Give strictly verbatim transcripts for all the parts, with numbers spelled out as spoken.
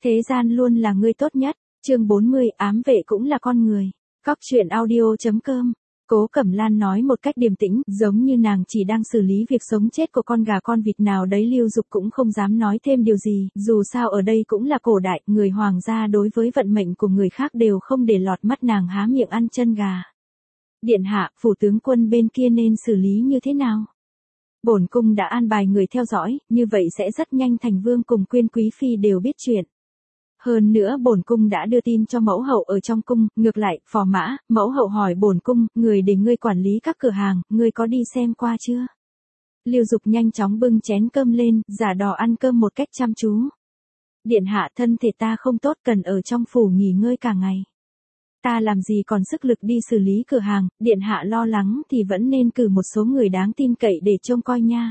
Thế gian luôn là người tốt nhất. Chương bốn mươi, ám vệ cũng là con người. Cóc truyện audio chấm com. Cố Cẩm Lan nói một cách điềm tĩnh, giống như nàng chỉ đang xử lý việc sống chết của con gà con vịt nào đấy. Lưu Dục cũng không dám nói thêm điều gì, dù sao ở đây cũng là cổ đại, người hoàng gia đối với vận mệnh của người khác đều không để lọt mắt. Nàng há miệng ăn chân gà. Điện hạ, phủ tướng quân bên kia nên xử lý như thế nào? Bổn cung đã an bài người theo dõi, như vậy sẽ rất nhanh thành vương cùng Quyên quý phi đều biết chuyện. Hơn nữa bổn cung đã đưa tin cho mẫu hậu ở trong cung, ngược lại, phò mã, mẫu hậu hỏi bổn cung, người để ngươi quản lý các cửa hàng, ngươi có đi xem qua chưa? Lưu Dục nhanh chóng bưng chén cơm lên, giả đò ăn cơm một cách chăm chú. Điện hạ, thân thể ta không tốt, cần ở trong phủ nghỉ ngơi cả ngày. Ta làm gì còn sức lực đi xử lý cửa hàng, điện hạ lo lắng thì vẫn nên cử một số người đáng tin cậy để trông coi nha.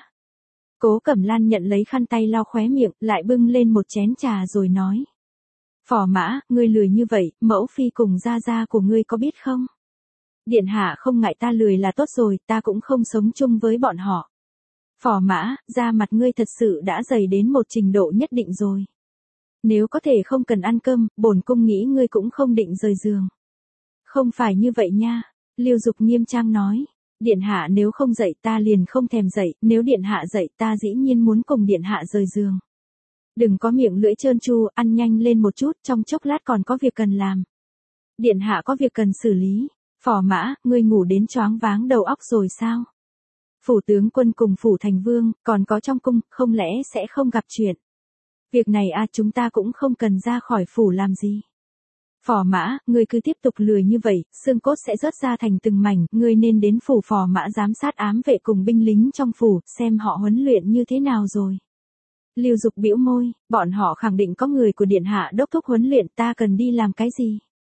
Cố Cẩm Lan nhận lấy khăn tay lau khóe miệng, lại bưng lên một chén trà rồi nói. Phò mã, ngươi lười như vậy, mẫu phi cùng gia gia của ngươi có biết không? Điện hạ không ngại ta lười là tốt rồi, ta cũng không sống chung với bọn họ. Phò mã, da mặt ngươi thật sự đã dày đến một trình độ nhất định rồi. Nếu có thể không cần ăn cơm, bổn cung nghĩ ngươi cũng không định rời giường. Không phải như vậy nha, Lưu Dục nghiêm trang nói. Điện hạ nếu không dậy ta liền không thèm dậy, nếu điện hạ dậy ta dĩ nhiên muốn cùng điện hạ rời giường. Đừng có miệng lưỡi trơn tru, ăn nhanh lên một chút, trong chốc lát còn có việc cần làm. Điện hạ có việc cần xử lý. Phò mã, ngươi ngủ đến choáng váng đầu óc rồi sao? Phủ tướng quân cùng phủ thành vương, còn có trong cung, không lẽ sẽ không gặp chuyện? Việc này à, chúng ta cũng không cần ra khỏi phủ làm gì. Phò mã, ngươi cứ tiếp tục lười như vậy, xương cốt sẽ rớt ra thành từng mảnh, ngươi nên đến phủ phò mã giám sát ám vệ cùng binh lính trong phủ, xem họ huấn luyện như thế nào rồi. Lưu Dục bĩu môi, bọn họ khẳng định có người của điện hạ đốc thúc huấn luyện, ta cần đi làm cái gì?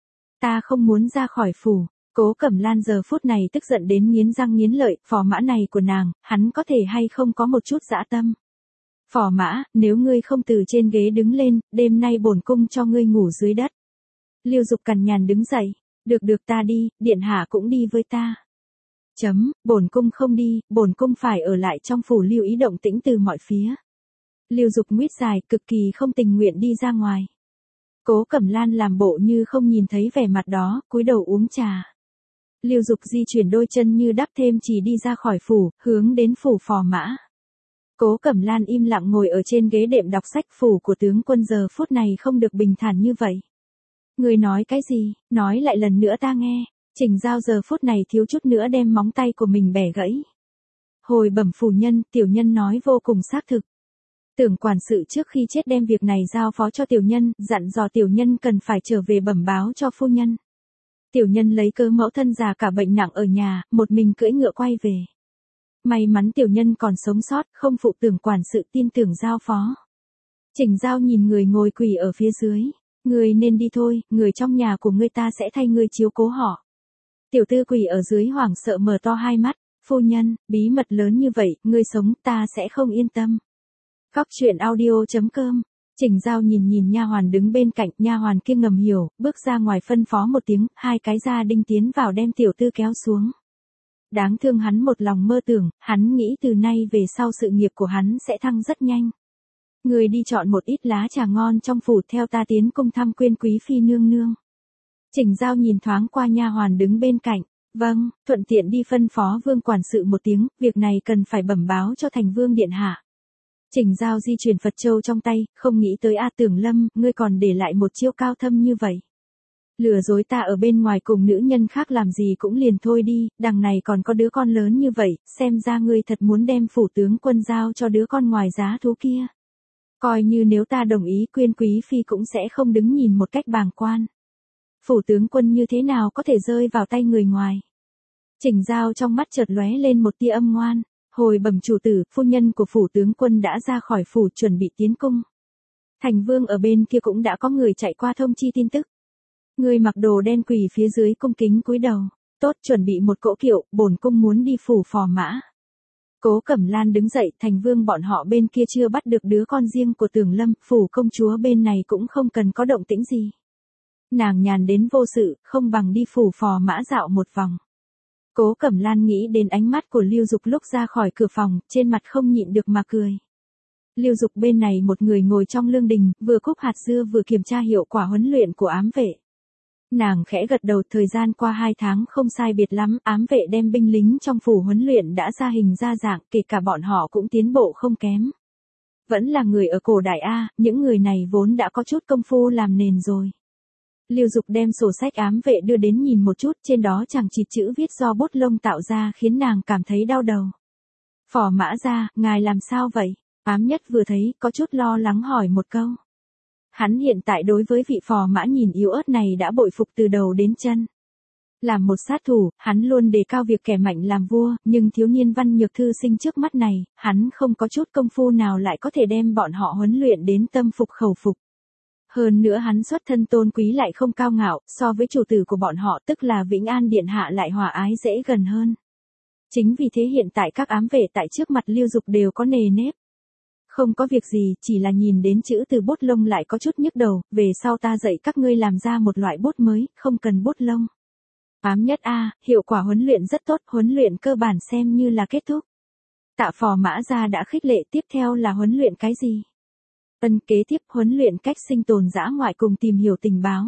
Ta không muốn ra khỏi phủ. Cố Cẩm Lan giờ phút này tức giận đến nghiến răng nghiến lợi, phò mã này của nàng, hắn có thể hay không có một chút dã tâm. Phò mã, nếu ngươi không từ trên ghế đứng lên, đêm nay bổn cung cho ngươi ngủ dưới đất. Lưu Dục cằn nhằn đứng dậy, được được ta đi, điện hạ cũng đi với ta. Chấm, bổn cung không đi, bổn cung phải ở lại trong phủ lưu ý động tĩnh từ mọi phía. Lưu Dục nguyết dài, cực kỳ không tình nguyện đi ra ngoài. Cố Cẩm Lan làm bộ như không nhìn thấy vẻ mặt đó, cúi đầu uống trà. Lưu Dục di chuyển đôi chân như đắp thêm chỉ đi ra khỏi phủ, hướng đến phủ phò mã. Cố Cẩm Lan im lặng ngồi ở trên ghế đệm đọc sách. Phủ của tướng quân giờ phút này không được bình thản như vậy. Người nói cái gì, nói lại lần nữa ta nghe. Trình Giao giờ phút này thiếu chút nữa đem móng tay của mình bẻ gãy. Hồi bẩm phủ nhân, tiểu nhân nói vô cùng xác thực. Tưởng quản sự trước khi chết đem việc này giao phó cho tiểu nhân, dặn dò tiểu nhân cần phải trở về bẩm báo cho phu nhân. Tiểu nhân lấy cớ mẫu thân già cả bệnh nặng ở nhà, một mình cưỡi ngựa quay về. May mắn tiểu nhân còn sống sót, không phụ tưởng quản sự tin tưởng giao phó. Trình Giao nhìn người ngồi quỳ ở phía dưới. Người nên đi thôi, người trong nhà của ngươi ta sẽ thay ngươi chiếu cố họ. Tiểu tư quỳ ở dưới hoảng sợ mở to hai mắt. Phu nhân, bí mật lớn như vậy, ngươi sống ta sẽ không yên tâm. Cóc truyện audio chấm com. Trình Giao nhìn nhìn nha hoàn đứng bên cạnh, nha hoàn kia ngầm hiểu, bước ra ngoài phân phó một tiếng, hai cái gia đinh tiến vào đem tiểu tư kéo xuống. Đáng thương hắn một lòng mơ tưởng, hắn nghĩ từ nay về sau sự nghiệp của hắn sẽ thăng rất nhanh. Người đi chọn một ít lá trà ngon trong phủ theo ta tiến cung thăm Quyên quý phi nương nương. Trình Giao nhìn thoáng qua nha hoàn đứng bên cạnh, vâng, thuận tiện đi phân phó vương quản sự một tiếng, việc này cần phải bẩm báo cho thành vương điện hạ. Trình Giao di chuyển Phật châu trong tay, không nghĩ tới A Tưởng Lâm, ngươi còn để lại một chiêu cao thâm như vậy. Lừa dối ta ở bên ngoài cùng nữ nhân khác làm gì cũng liền thôi đi, đằng này còn có đứa con lớn như vậy, xem ra ngươi thật muốn đem phủ tướng quân giao cho đứa con ngoài giá thú kia. Coi như nếu ta đồng ý Quyên quý phi cũng sẽ không đứng nhìn một cách bàng quan. Phủ tướng quân như thế nào có thể rơi vào tay người ngoài. Trình Giao trong mắt chợt lóe lên một tia âm ngoan. Hồi bẩm chủ tử, phu nhân của phủ tướng quân đã ra khỏi phủ chuẩn bị tiến cung. Thành vương ở bên kia cũng đã có người chạy qua thông chi tin tức. Người mặc đồ đen quỳ phía dưới cung kính cúi đầu. Tốt, chuẩn bị một cỗ kiệu, bổn cung muốn đi phủ phò mã. Cố Cẩm Lan đứng dậy, thành vương bọn họ bên kia chưa bắt được đứa con riêng của Tưởng Lâm, phủ công chúa bên này cũng không cần có động tĩnh gì. Nàng nhàn đến vô sự, không bằng đi phủ phò mã dạo một vòng. Cố Cẩm Lan nghĩ đến ánh mắt của Lưu Dục lúc ra khỏi cửa phòng, trên mặt không nhịn được mà cười. Lưu Dục bên này một người ngồi trong lương đình, vừa cúp hạt dưa vừa kiểm tra hiệu quả huấn luyện của ám vệ. Nàng khẽ gật đầu, thời gian qua hai tháng không sai biệt lắm, ám vệ đem binh lính trong phủ huấn luyện đã ra hình ra dạng, kể cả bọn họ cũng tiến bộ không kém. Vẫn là người ở cổ đại A, những người này vốn đã có chút công phu làm nền rồi. Lưu Dục đem sổ sách ám vệ đưa đến nhìn một chút, trên đó chằng chịt chữ viết do bút lông tạo ra khiến nàng cảm thấy đau đầu. Phò mã gia, ngài làm sao vậy? Ám Nhất vừa thấy, có chút lo lắng hỏi một câu. Hắn hiện tại đối với vị phò mã nhìn yếu ớt này đã bội phục từ đầu đến chân. Làm một sát thủ, hắn luôn đề cao việc kẻ mạnh làm vua, nhưng thiếu niên văn nhược thư sinh trước mắt này, hắn không có chút công phu nào lại có thể đem bọn họ huấn luyện đến tâm phục khẩu phục. Hơn nữa hắn xuất thân tôn quý lại không cao ngạo, so với chủ tử của bọn họ tức là Vĩnh An Điện Hạ lại hòa ái dễ gần hơn. Chính vì thế hiện tại các ám vệ tại trước mặt Lưu Dục đều có nề nếp. Không có việc gì, chỉ là nhìn đến chữ từ bút lông lại có chút nhức đầu, về sau ta dạy các ngươi làm ra một loại bút mới, không cần bút lông. Ám Nhất A, hiệu quả huấn luyện rất tốt, huấn luyện cơ bản xem như là kết thúc. Tạ phò mã gia đã khích lệ, tiếp theo là huấn luyện cái gì? Ân, kế tiếp huấn luyện cách sinh tồn dã ngoại cùng tìm hiểu tình báo.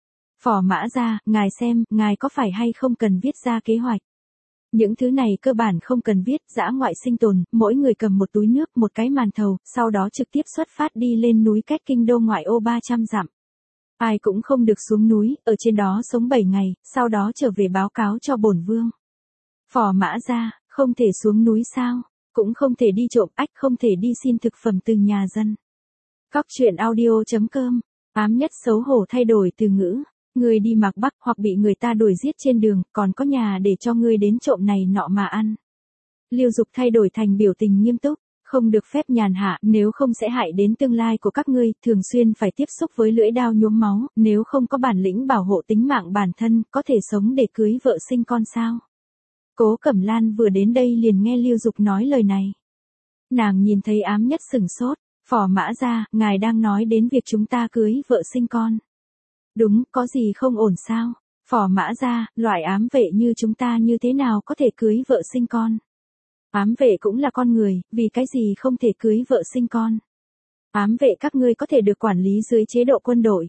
Phò mã gia, ngài xem, ngài có phải hay không cần viết ra kế hoạch? Những thứ này cơ bản không cần viết, dã ngoại sinh tồn, mỗi người cầm một túi nước, một cái màn thầu, sau đó trực tiếp xuất phát đi lên núi cách kinh đô ngoại ô ba trăm dặm. Ai cũng không được xuống núi, ở trên đó sống bảy ngày, sau đó trở về báo cáo cho bổn vương. Phò mã gia, không thể xuống núi sao? Cũng không thể đi trộm, ách không thể đi xin thực phẩm từ nhà dân. Cóc truyện audio chấm com. Ám Nhất xấu hổ thay đổi từ ngữ. Ngươi đi Mạc Bắc hoặc bị người ta đuổi giết trên đường, còn có nhà để cho ngươi đến trộm này nọ mà ăn. Lưu Dục thay đổi thành biểu tình nghiêm túc, không được phép nhàn hạ, nếu không sẽ hại đến tương lai của các ngươi, thường xuyên phải tiếp xúc với lưỡi dao nhuốm máu, nếu không có bản lĩnh bảo hộ tính mạng bản thân, có thể sống để cưới vợ sinh con sao? Cố Cẩm Lan vừa đến đây liền nghe Lưu Dục nói lời này. Nàng nhìn thấy Ám Nhất sửng sốt, phò mã gia, ngài đang nói đến việc chúng ta cưới vợ sinh con. Đúng, có gì không ổn sao? Phò mã gia, loại ám vệ như chúng ta như thế nào có thể cưới vợ sinh con? Ám vệ cũng là con người, vì cái gì không thể cưới vợ sinh con? Ám vệ các ngươi có thể được quản lý dưới chế độ quân đội.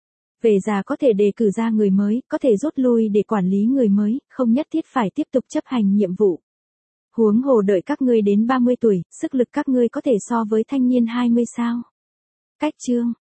Về già có thể đề cử ra người mới, có thể rút lui để quản lý người mới, không nhất thiết phải tiếp tục chấp hành nhiệm vụ. Huống hồ đợi các ngươi đến ba mươi tuổi, sức lực các ngươi có thể so với thanh niên hai mươi sao? Cách chương